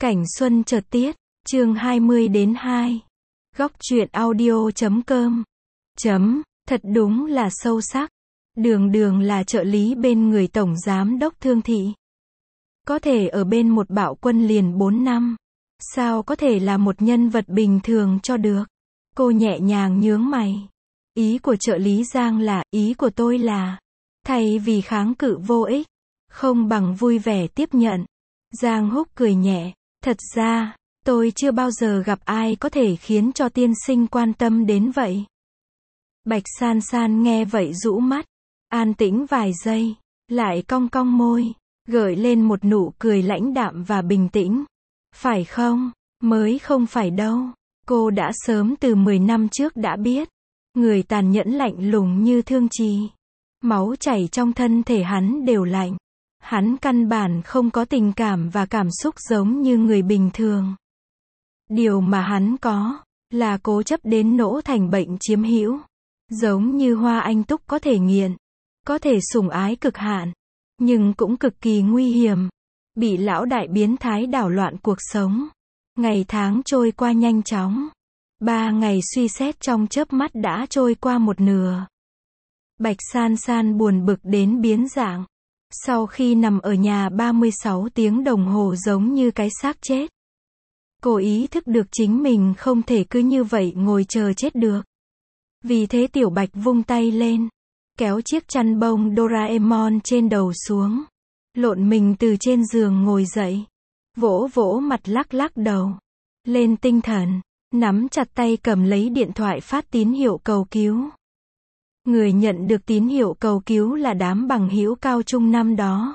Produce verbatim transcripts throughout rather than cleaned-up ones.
Cảnh xuân chợt tiết, chương hai mươi đến hai. Góc truyện audio chấm com. Chấm, thật đúng là sâu sắc. Đường đường là trợ lý bên người tổng giám đốc Thương Thị. Có thể ở bên một bạo quân liền bốn năm. Sao có thể là một nhân vật bình thường cho được? Cô nhẹ nhàng nhướng mày. Ý của trợ lý Giang là, ý của tôi là, thay vì kháng cự vô ích, không bằng vui vẻ tiếp nhận. Giang Húc cười nhẹ. Thật ra, tôi chưa bao giờ gặp ai có thể khiến cho tiên sinh quan tâm đến vậy. Bạch San San nghe vậy rũ mắt, an tĩnh vài giây, lại cong cong môi, gợi lên một nụ cười lãnh đạm và bình tĩnh. Phải không? Mới không phải đâu. Cô đã sớm từ mười năm trước đã biết. Người tàn nhẫn lạnh lùng như Thương Trì. Máu chảy trong thân thể hắn đều lạnh. Hắn căn bản không có tình cảm và cảm xúc giống như người bình thường. Điều mà hắn có, là cố chấp đến nỗi thành bệnh chiếm hữu. Giống như Hoa Anh Túc có thể nghiện, có thể sủng ái cực hạn, nhưng cũng cực kỳ nguy hiểm. Bị lão đại biến thái đảo loạn cuộc sống. Ngày tháng trôi qua nhanh chóng. Ba ngày suy xét trong chớp mắt đã trôi qua một nửa. Bạch San San buồn bực đến biến dạng. Sau khi nằm ở nhà ba mươi sáu tiếng đồng hồ giống như cái xác chết. Cô ý thức được chính mình không thể cứ như vậy ngồi chờ chết được. Vì thế Tiểu Bạch vung tay lên, kéo chiếc chăn bông Doraemon trên đầu xuống. Lộn mình từ trên giường ngồi dậy. Vỗ vỗ mặt lắc lắc đầu. Lên tinh thần, nắm chặt tay cầm lấy điện thoại phát tín hiệu cầu cứu. Người nhận được tín hiệu cầu cứu là đám bằng hữu cao trung năm đó.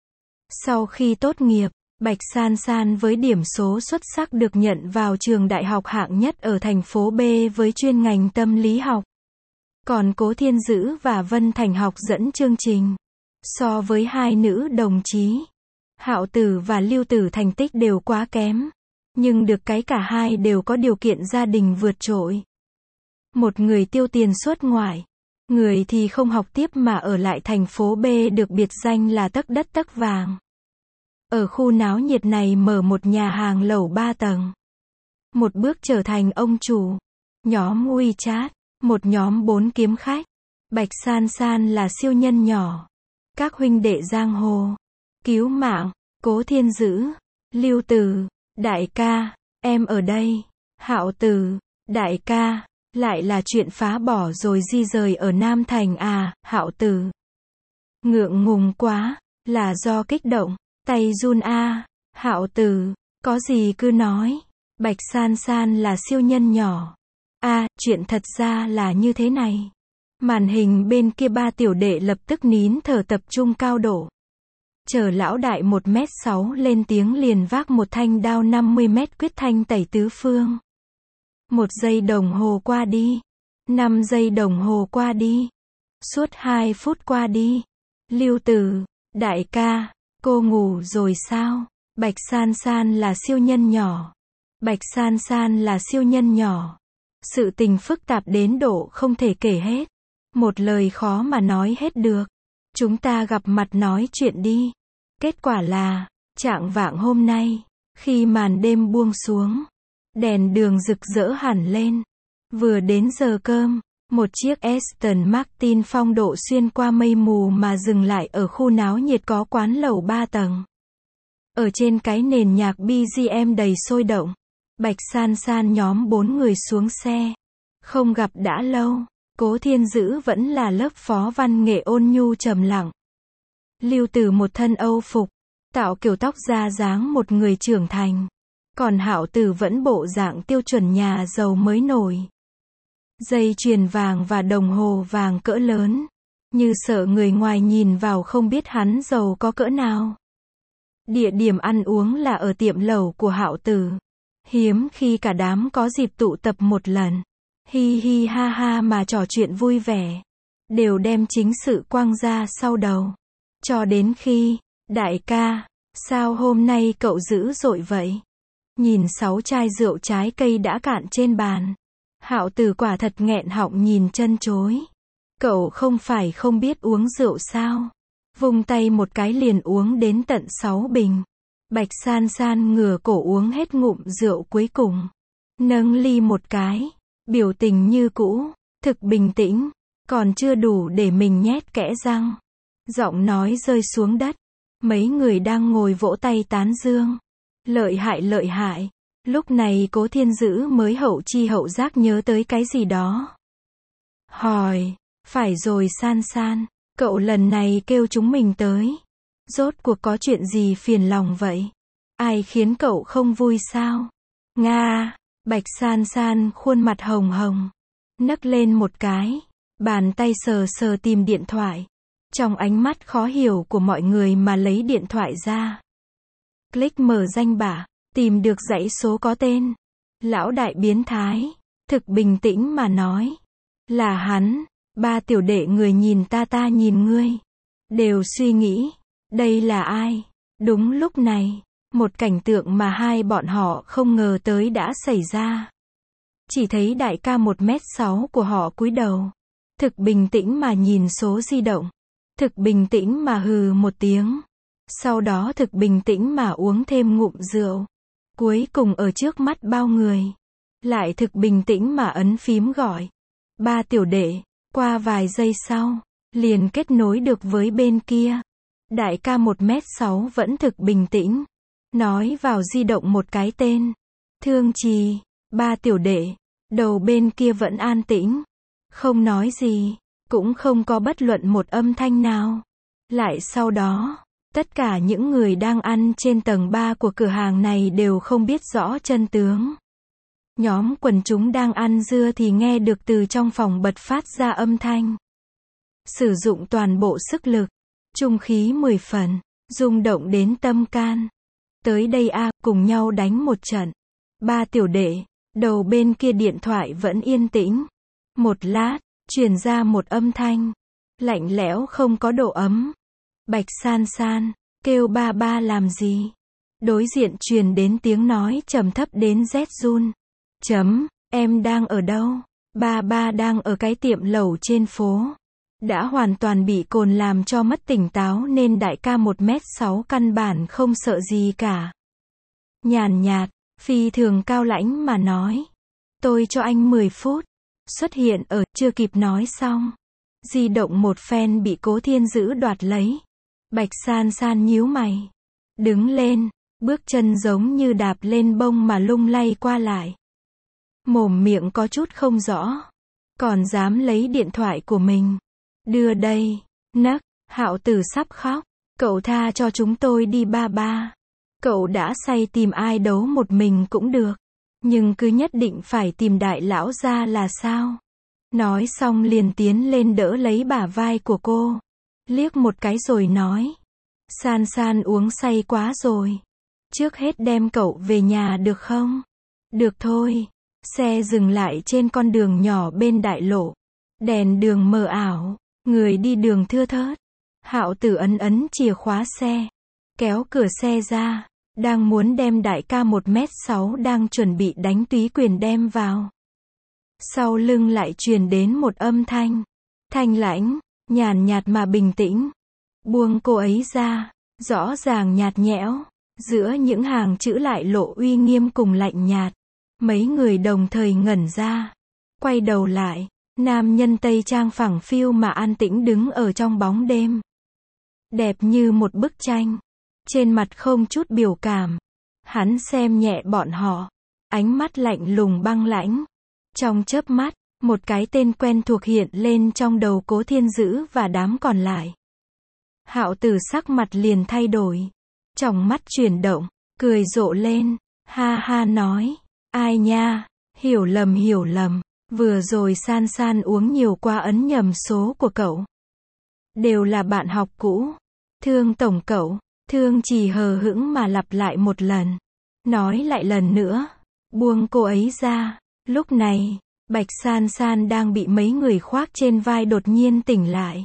Sau khi tốt nghiệp, Bạch San San với điểm số xuất sắc được nhận vào trường đại học hạng nhất ở thành phố B với chuyên ngành tâm lý học. Còn Cố Thiên Dữ và Vân Thành học dẫn chương trình. So với hai nữ đồng chí, Hạo Tử và Lưu Tử thành tích đều quá kém. Nhưng được cái cả hai đều có điều kiện gia đình vượt trội. Một người tiêu tiền xuất ngoại. Người thì không học tiếp mà ở lại thành phố B được biệt danh là tấc đất tấc vàng. Ở khu náo nhiệt này mở một nhà hàng lẩu ba tầng. Một bước trở thành ông chủ. Nhóm WeChat, một nhóm bốn kiếm khách. Bạch San San là siêu nhân nhỏ. Các huynh đệ giang hồ. Cứu mạng, Cố Thiên Dữ, Lưu Tử, đại ca, em ở đây. Hạo Tử, đại ca. Lại là chuyện phá bỏ rồi di rời ở Nam Thành à, Hạo Tử. Ngượng ngùng quá, là do kích động, tay run a, Hạo Tử, có gì cứ nói. Bạch San San là siêu nhân nhỏ. A, chuyện thật ra là như thế này. Màn hình bên kia ba tiểu đệ lập tức nín thở tập trung cao độ. Chờ lão đại một mét sáu lên tiếng liền vác một thanh đao năm mươi mét quyết thanh tẩy tứ phương. Một giây đồng hồ qua đi. Năm giây đồng hồ qua đi. Suốt hai phút qua đi. Lưu Tử, đại ca, cô ngủ rồi sao? Bạch San San là siêu nhân nhỏ. Bạch San San là siêu nhân nhỏ. Sự tình phức tạp đến độ không thể kể hết. Một lời khó mà nói hết được. Chúng ta gặp mặt nói chuyện đi. Kết quả là, chạng vạng hôm nay, khi màn đêm buông xuống, đèn đường rực rỡ hẳn lên. Vừa đến giờ cơm, một chiếc Aston Martin phong độ xuyên qua mây mù mà dừng lại ở khu náo nhiệt có quán lẩu ba tầng. Ở trên cái nền nhạc bê giê em đầy sôi động, Bạch San San nhóm bốn người xuống xe. Không gặp đã lâu, Cố Thiên Dữ vẫn là lớp phó văn nghệ ôn nhu trầm lặng. Lưu Tử một thân Âu phục, tạo kiểu tóc ra dáng một người trưởng thành. Còn Hạo Tử vẫn bộ dạng tiêu chuẩn nhà giàu mới nổi. Dây chuyền vàng và đồng hồ vàng cỡ lớn. Như sợ người ngoài nhìn vào không biết hắn giàu có cỡ nào. Địa điểm ăn uống là ở tiệm lẩu của Hạo Tử. Hiếm khi cả đám có dịp tụ tập một lần. Hi hi ha ha mà trò chuyện vui vẻ. Đều đem chính sự quăng ra sau đầu. Cho đến khi, đại ca, sao hôm nay cậu dữ dội vậy? Nhìn sáu chai rượu trái cây đã cạn trên bàn. Hạo Tử quả thật nghẹn họng nhìn chân chối. Cậu không phải không biết uống rượu sao? Vung tay một cái liền uống đến tận sáu bình. Bạch San San ngửa cổ uống hết ngụm rượu cuối cùng. Nâng ly một cái. Biểu tình như cũ. Thực bình tĩnh. Còn chưa đủ để mình nhét kẽ răng. Giọng nói rơi xuống đất. Mấy người đang ngồi vỗ tay tán dương. Lợi hại lợi hại. Lúc này Cố Thiên Dữ mới hậu chi hậu giác nhớ tới cái gì đó. Hỏi. Phải rồi San San. Cậu lần này kêu chúng mình tới. Rốt cuộc có chuyện gì phiền lòng vậy? Ai khiến cậu không vui sao? Nga. Bạch San San khuôn mặt hồng hồng. Nấc lên một cái. Bàn tay sờ sờ tìm điện thoại. Trong ánh mắt khó hiểu của mọi người mà lấy điện thoại ra. Click mở danh bạ. Tìm được dãy số có tên. Lão đại biến thái. Thực bình tĩnh mà nói. Là hắn. Ba tiểu đệ người nhìn ta ta nhìn ngươi. Đều suy nghĩ. Đây là ai? Đúng lúc này. Một cảnh tượng mà hai bọn họ không ngờ tới đã xảy ra. Chỉ thấy đại ca một mét sáu của họ cúi đầu. Thực bình tĩnh mà nhìn số di động. Thực bình tĩnh mà hừ một tiếng. Sau đó thực bình tĩnh mà uống thêm ngụm rượu. Cuối cùng ở trước mắt bao người. Lại thực bình tĩnh mà ấn phím gọi. Ba tiểu đệ. Qua vài giây sau. Liền kết nối được với bên kia. Đại ca một mét sáu vẫn thực bình tĩnh. Nói vào di động một cái tên. Thương Trì. Ba tiểu đệ. Đầu bên kia vẫn an tĩnh. Không nói gì. Cũng không có bất luận một âm thanh nào. Lại sau đó. Tất cả những người đang ăn trên tầng ba của cửa hàng này đều không biết rõ chân tướng. Nhóm quần chúng đang ăn dưa thì nghe được từ trong phòng bật phát ra âm thanh. Sử dụng toàn bộ sức lực. Trung khí mười phần. Rung động đến tâm can. Tới đây a, cùng nhau đánh một trận. Ba tiểu đệ. Đầu bên kia điện thoại vẫn yên tĩnh. Một lát. Truyền ra một âm thanh. Lạnh lẽo không có độ ấm. Bạch San San. Kêu ba ba làm gì? Đối diện truyền đến tiếng nói trầm thấp đến rét run. Chấm. Em đang ở đâu? Ba ba đang ở cái tiệm lẩu trên phố. Đã hoàn toàn bị cồn làm cho mất tỉnh táo nên đại ca một mét sáu căn bản không sợ gì cả. Nhàn nhạt, phi thường cao lãnh mà nói. Tôi cho anh mười phút. Xuất hiện ở, chưa kịp nói xong. Di động một phen bị Cố Thiên Dữ đoạt lấy. Bạch San San nhíu mày. Đứng lên, bước chân giống như đạp lên bông mà lung lay qua lại. Mồm miệng có chút không rõ. Còn dám lấy điện thoại của mình. Đưa đây. Nấc, Hạo Tử sắp khóc. Cậu tha cho chúng tôi đi ba ba. Cậu đã say tìm ai đấu một mình cũng được. Nhưng cứ nhất định phải tìm đại lão ra là sao? Nói xong liền tiến lên đỡ lấy bả vai của cô. Liếc một cái rồi nói. San San uống say quá rồi. Trước hết đem cậu về nhà được không? Được thôi. Xe dừng lại trên con đường nhỏ bên đại lộ. Đèn đường mờ ảo. Người đi đường thưa thớt. Hạo Tử ấn ấn chìa khóa xe. Kéo cửa xe ra. Đang muốn đem đại ca một mét sáu đang chuẩn bị đánh túy quyền đem vào. Sau lưng lại truyền đến một âm thanh. Thanh lãnh, nhàn nhạt mà bình tĩnh. Buông cô ấy ra. Rõ ràng nhạt nhẽo. Giữa những hàng chữ lại lộ uy nghiêm cùng lạnh nhạt. Mấy người đồng thời ngẩn ra. Quay đầu lại. Nam nhân Tây trang phẳng phiu mà an tĩnh đứng ở trong bóng đêm. Đẹp như một bức tranh. Trên mặt không chút biểu cảm. Hắn xem nhẹ bọn họ. Ánh mắt lạnh lùng băng lãnh. Trong chớp mắt, một cái tên quen thuộc hiện lên trong đầu Cố Thiên Dữ và đám còn lại. Hạo Tử sắc mặt liền thay đổi. Tròng mắt chuyển động, cười rộ lên. Ha ha nói. Ai nha, hiểu lầm hiểu lầm. Vừa rồi San San uống nhiều quá ấn nhầm số của cậu. Đều là bạn học cũ. Thương tổng cậu. Thương Trì hờ hững mà lặp lại một lần. Nói lại lần nữa. Buông cô ấy ra. Lúc này, Bạch San San đang bị mấy người khoác trên vai đột nhiên tỉnh lại.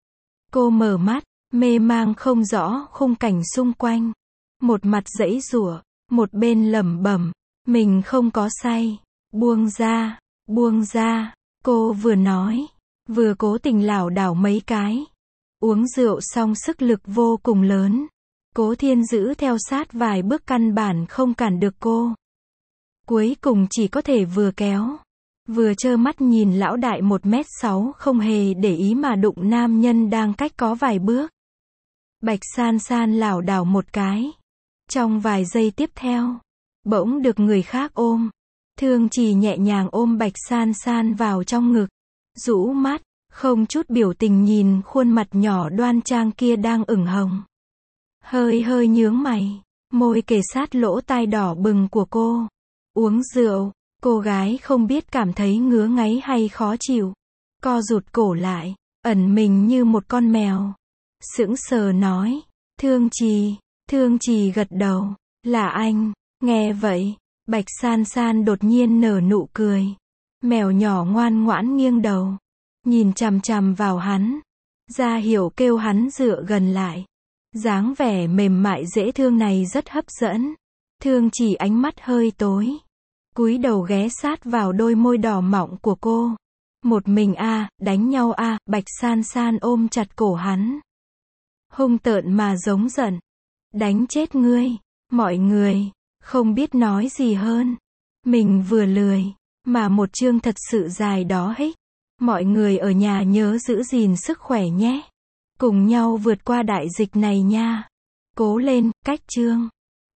Cô mở mắt, mê mang không rõ khung cảnh xung quanh. Một mặt giãy giụa, một bên lẩm bẩm. Mình không có say. Buông ra, buông ra. Cô vừa nói, vừa cố tình lảo đảo mấy cái. Uống rượu xong sức lực vô cùng lớn. Cố Thiên giữ theo sát vài bước căn bản không cản được cô. Cuối cùng chỉ có thể vừa kéo, vừa trơ mắt nhìn lão đại một mét sáu không hề để ý mà đụng nam nhân đang cách có vài bước. Bạch San San lảo đảo một cái. Trong vài giây tiếp theo, bỗng được người khác ôm. Thương Trì nhẹ nhàng ôm Bạch San San vào trong ngực, rũ mắt, không chút biểu tình nhìn khuôn mặt nhỏ đoan trang kia đang ửng hồng. Hơi hơi nhướng mày, môi kề sát lỗ tai đỏ bừng của cô. Uống rượu, cô gái không biết cảm thấy ngứa ngáy hay khó chịu. Co rụt cổ lại, ẩn mình như một con mèo. Sững sờ nói, Thương Trì, Thương Trì gật đầu, là anh. Nghe vậy, Bạch San San đột nhiên nở nụ cười. Mèo nhỏ ngoan ngoãn nghiêng đầu, nhìn chằm chằm vào hắn, ra hiệu kêu hắn dựa gần lại. Dáng vẻ mềm mại dễ thương này rất hấp dẫn. Thương Trì ánh mắt hơi tối, cúi đầu ghé sát vào đôi môi đỏ mọng của cô. Một mình a, à, đánh nhau a, à, Bạch San San ôm chặt cổ hắn. Hung tợn mà giống giận. Đánh chết ngươi. Mọi người không biết nói gì hơn. Mình vừa lười, mà một chương thật sự dài đó hích. Mọi người ở nhà nhớ giữ gìn sức khỏe nhé. Cùng nhau vượt qua đại dịch này nha. Cố lên, cách chương.